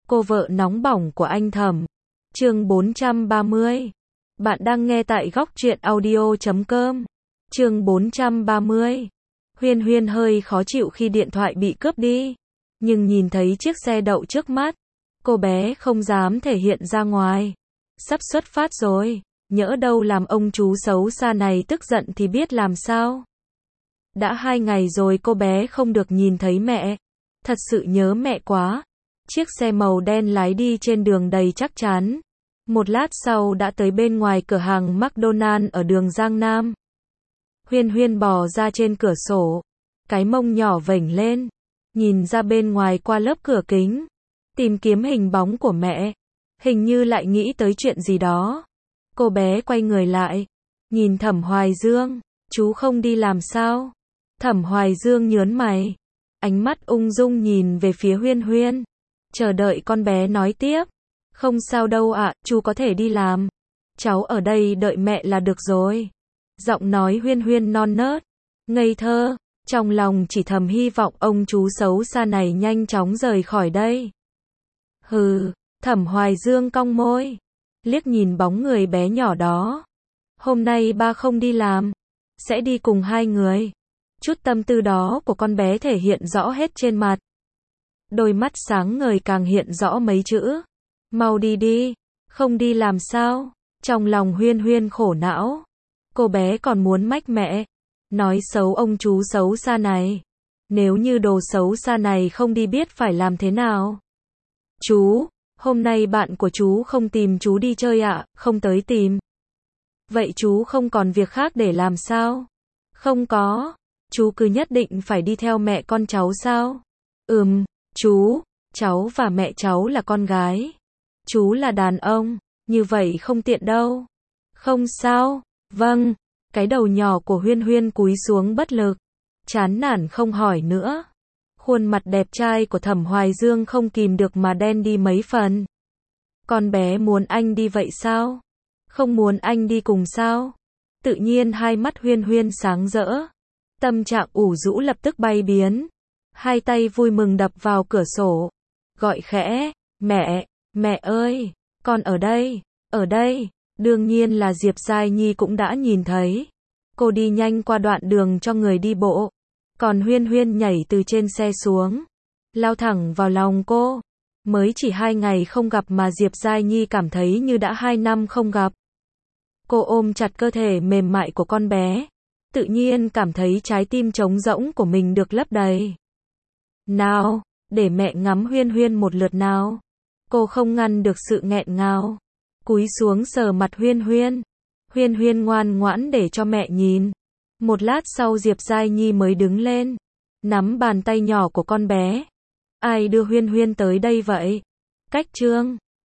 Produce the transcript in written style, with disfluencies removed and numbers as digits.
Cô vợ nóng bỏng của anh Thẩm. Chương 430. Bạn đang nghe tại góc truyện audio.com. Chương 430. Huyên Huyên hơi khó chịu khi điện thoại bị cướp đi, nhưng nhìn thấy chiếc xe đậu trước mắt, cô bé không dám thể hiện ra ngoài. Sắp xuất phát rồi, nhỡ đâu làm ông chú xấu xa này tức giận thì biết làm sao. Đã 2 ngày rồi cô bé không được nhìn thấy mẹ. Thật sự nhớ mẹ quá. Chiếc xe màu đen lái đi trên đường đầy chắc chắn. Một lát sau đã tới bên ngoài cửa hàng McDonald ở đường Giang Nam. Huyên Huyên bò ra trên cửa sổ, cái mông nhỏ vểnh lên, nhìn ra bên ngoài qua lớp cửa kính, tìm kiếm hình bóng của mẹ. Hình như lại nghĩ tới chuyện gì đó. Cô bé quay người lại, nhìn Thẩm Hoài Dương. Chú không đi làm sao? Thẩm Hoài Dương nhớn mày, ánh mắt ung dung nhìn về phía Huyên Huyên, chờ đợi con bé nói tiếp. Không sao đâu ạ, chú có thể đi làm. Cháu ở đây đợi mẹ là được rồi. Giọng nói Huyên Huyên non nớt, ngây thơ, trong lòng chỉ thầm hy vọng ông chú xấu xa này nhanh chóng rời khỏi đây. Hừ, Thẩm Hoài Dương cong môi, liếc nhìn bóng người bé nhỏ đó. Hôm nay ba không đi làm, sẽ đi cùng 2 người. Chút tâm tư đó của con bé thể hiện rõ hết trên mặt. Đôi mắt sáng ngời càng hiện rõ mấy chữ. Mau đi đi, không đi làm sao? Trong lòng Huyên Huyên khổ não. Cô bé còn muốn mách mẹ, nói xấu ông chú xấu xa này. Nếu như đồ xấu xa này không đi biết phải làm thế nào. Chú, hôm nay bạn của chú không tìm chú đi chơi ạ, không tới tìm. Vậy chú không còn việc khác để làm sao? Không có. Chú cứ nhất định phải đi theo mẹ con cháu sao? Chú, cháu và mẹ cháu là con gái. Chú là đàn ông, như vậy không tiện đâu. Không sao, vâng. Cái đầu nhỏ của Huyên Huyên cúi xuống bất lực, chán nản không hỏi nữa. Khuôn mặt đẹp trai của Thẩm Hoài Dương không kìm được mà đen đi mấy phần. Con bé muốn anh đi vậy sao? Không muốn anh đi cùng sao? Tự nhiên hai mắt Huyên Huyên sáng rỡ. Tâm trạng ủ rũ lập tức bay biến. Hai tay vui mừng đập vào cửa sổ, gọi khẽ, mẹ ơi, con ở đây, ở đây. Đương nhiên là Diệp Giai Nhi cũng đã nhìn thấy. Cô đi nhanh qua đoạn đường cho người đi bộ. Còn Huyên Huyên nhảy từ trên xe xuống, lao thẳng vào lòng cô. Mới chỉ 2 ngày không gặp mà Diệp Giai Nhi cảm thấy như đã 2 năm không gặp. Cô ôm chặt cơ thể mềm mại của con bé, tự nhiên cảm thấy trái tim trống rỗng của mình được lấp đầy. Nào, để mẹ ngắm Huyên Huyên một lượt nào. Cô không ngăn được sự nghẹn ngào, cúi xuống sờ mặt Huyên Huyên. Huyên Huyên ngoan ngoãn để cho mẹ nhìn. Một lát sau Diệp Giai Nhi mới đứng lên, nắm bàn tay nhỏ của con bé. Ai đưa Huyên Huyên tới đây vậy? Cách Trương.